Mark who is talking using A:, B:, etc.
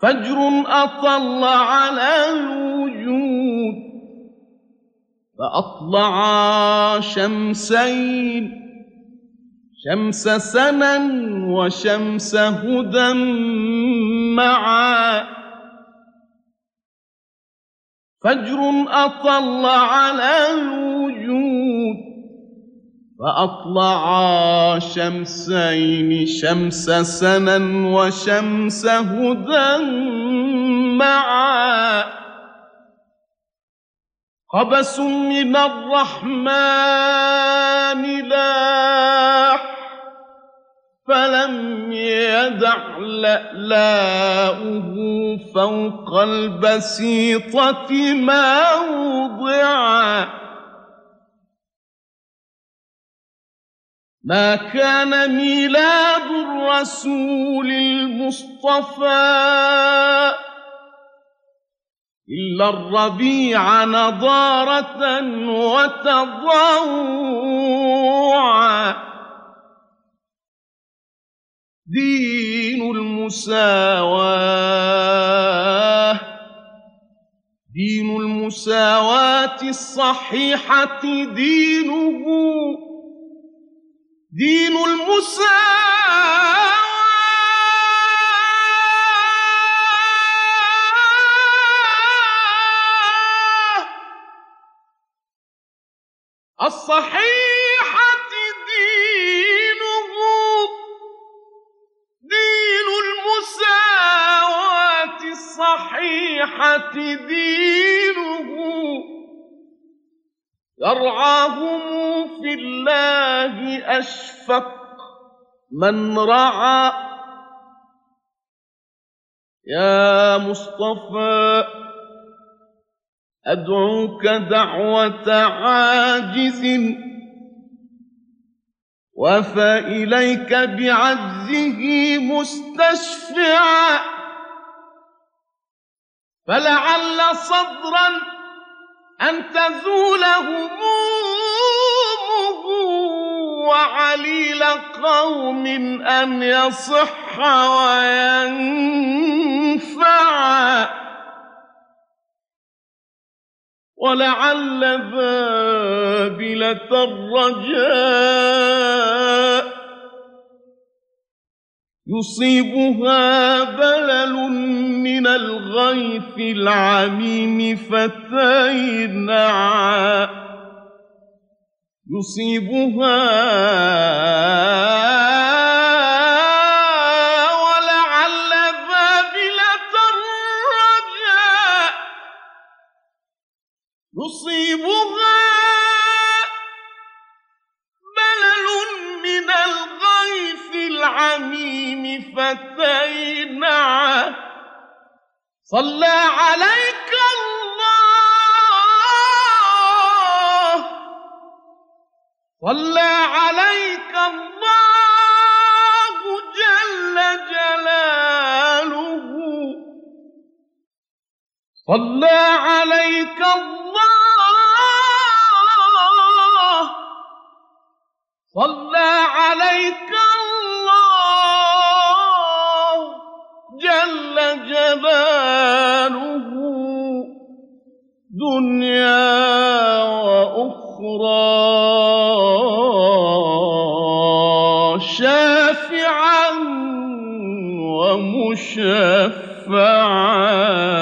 A: فجر أطل على الوجود فأطلع شمسين، شمس سنا وشمس هدى معا. فجر أطل على الوجود فأطلع شمسين، شمس سنا وشمس هدى معا. قبس من الرحمن لاح فلم يدع لألاؤه فوق البسيطة موضعا. ما كان ميلاد الرسول المصطفى إلا الربيع نضارة وتضوعا. دين المساواة، دين المساواة الصحيحة دينه، دين المساواة الصحيحة دينه، دين المساواة الصحيحة دينه. يرعاهم في الله أشفق من رعى. يا مصطفى أدعوك دعوة عاجز وفى إليك بعجزه مستشفعا. فلعل صدرا أن تزول همومه وعليل قوم أن يصح وينفعا. ولعل بابلة الرجاء يصيبها بلل من الغيث العميم فتينعا. يصيبها ولعل بابلة الرجاء يصيبها بلل من الغيث العميم فتينعا. صلى عليك الله، صلى عليك الله جل جلاله. صلى عليك الله، صلى عليك الله جل جلاله. دنيا وأخرى شافعا ومشفعا.